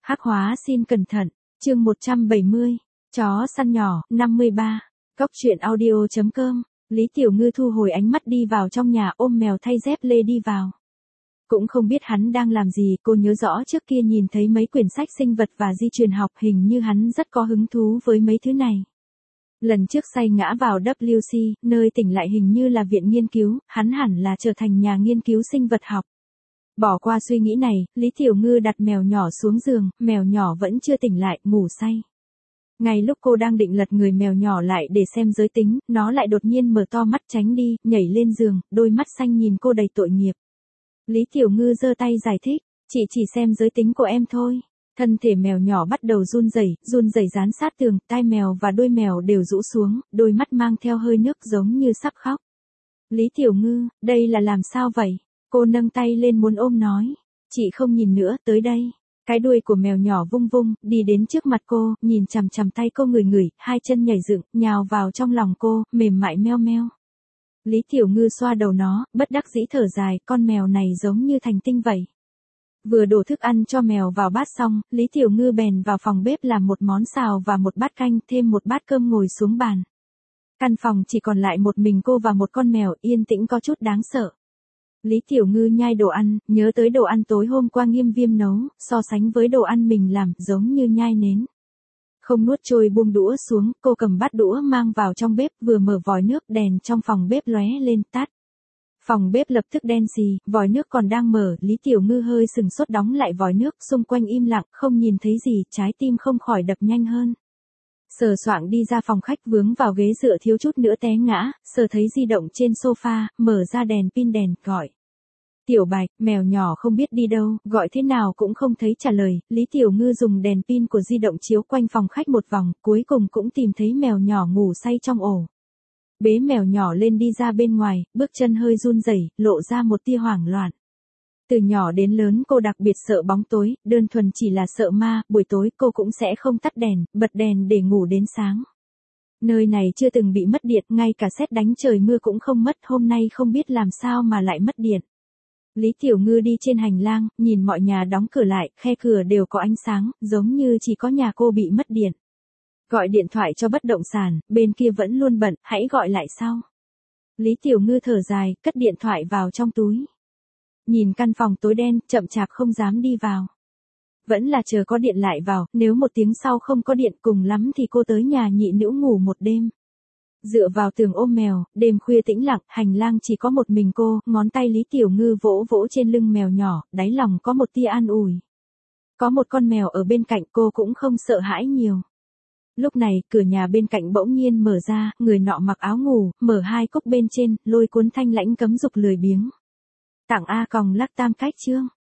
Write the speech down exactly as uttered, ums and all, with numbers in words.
Hắc hóa xin cẩn thận, chương một trăm bảy mươi, chó săn nhỏ, năm mươi ba, Cóc truyện audio chấm com, Lý Tiểu Ngư thu hồi ánh mắt đi vào trong nhà ôm mèo thay dép lê đi vào. Cũng không biết hắn đang làm gì, cô nhớ rõ trước kia nhìn thấy mấy quyển sách sinh vật và di truyền học, hình như hắn rất có hứng thú với mấy thứ này. Lần trước say ngã vào W C, nơi tỉnh lại hình như là viện nghiên cứu, hắn hẳn là trở thành nhà nghiên cứu sinh vật học. Bỏ qua suy nghĩ này, Lý Tiểu Ngư đặt mèo nhỏ xuống giường, mèo nhỏ vẫn chưa tỉnh lại, ngủ say. Ngay lúc cô đang định lật người mèo nhỏ lại để xem giới tính, nó lại đột nhiên mở to mắt tránh đi, nhảy lên giường, đôi mắt xanh nhìn cô đầy tội nghiệp. Lý Tiểu Ngư giơ tay giải thích, chị chỉ xem giới tính của em thôi. Thân thể mèo nhỏ bắt đầu run rẩy, run rẩy dán sát tường, tai mèo và đuôi mèo đều rũ xuống, đôi mắt mang theo hơi nước giống như sắp khóc. Lý Tiểu Ngư, đây là làm sao vậy? Cô nâng tay lên muốn ôm nói. Chị không nhìn nữa, tới đây. Cái đuôi của mèo nhỏ vung vung, đi đến trước mặt cô, nhìn chằm chằm tay cô ngửi ngửi, hai chân nhảy dựng, nhào vào trong lòng cô, mềm mại meo meo. Lý Tiểu Ngư xoa đầu nó, bất đắc dĩ thở dài, con mèo này giống như thành tinh vậy. Vừa đổ thức ăn cho mèo vào bát xong, Lý Tiểu Ngư bèn vào phòng bếp làm một món xào và một bát canh, thêm một bát cơm ngồi xuống bàn. Căn phòng chỉ còn lại một mình cô và một con mèo, yên tĩnh có chút đáng sợ. Lý Tiểu Ngư nhai đồ ăn, nhớ tới đồ ăn tối hôm qua Nghiêm Viêm nấu, so sánh với đồ ăn mình làm, giống như nhai nến. Không nuốt trôi buông đũa xuống, cô cầm bát đũa mang vào trong bếp, vừa mở vòi nước, đèn trong phòng bếp lóe lên tắt. Phòng bếp lập tức đen xì, vòi nước còn đang mở, Lý Tiểu Ngư hơi sừng sốt đóng lại vòi nước, xung quanh im lặng, không nhìn thấy gì, trái tim không khỏi đập nhanh hơn. Sờ soạng đi ra phòng khách vướng vào ghế dựa thiếu chút nữa té ngã, sờ thấy di động trên sofa, mở ra đèn pin đèn, gọi. Tiểu Bạch, mèo nhỏ không biết đi đâu, gọi thế nào cũng không thấy trả lời, Lý Tiểu Ngư dùng đèn pin của di động chiếu quanh phòng khách một vòng, cuối cùng cũng tìm thấy mèo nhỏ ngủ say trong ổ. Bế mèo nhỏ lên đi ra bên ngoài, bước chân hơi run rẩy, lộ ra một tia hoảng loạn. Từ nhỏ đến lớn cô đặc biệt sợ bóng tối, đơn thuần chỉ là sợ ma, buổi tối cô cũng sẽ không tắt đèn, bật đèn để ngủ đến sáng. Nơi này chưa từng bị mất điện, ngay cả sét đánh trời mưa cũng không mất, hôm nay không biết làm sao mà lại mất điện. Lý Tiểu Ngư đi trên hành lang, nhìn mọi nhà đóng cửa lại, khe cửa đều có ánh sáng, giống như chỉ có nhà cô bị mất điện. Gọi điện thoại cho bất động sản, bên kia vẫn luôn bận, hãy gọi lại sau. Lý Tiểu Ngư thở dài, cất điện thoại vào trong túi. Nhìn căn phòng tối đen, chậm chạp không dám đi vào. Vẫn là chờ có điện lại vào, nếu một tiếng sau không có điện cùng lắm thì cô tới nhà nhị nữ ngủ một đêm. Dựa vào tường ôm mèo, đêm khuya tĩnh lặng, hành lang chỉ có một mình cô, ngón tay Lý Tiểu Ngư vỗ vỗ trên lưng mèo nhỏ, đáy lòng có một tia an ủi. Có một con mèo ở bên cạnh cô cũng không sợ hãi nhiều. Lúc này, cửa nhà bên cạnh bỗng nhiên mở ra, người nọ mặc áo ngủ, mở hai cốc bên trên, lôi cuốn thanh lãnh cấm dục lười biếng. Tặng A còng lắc tam cách chương.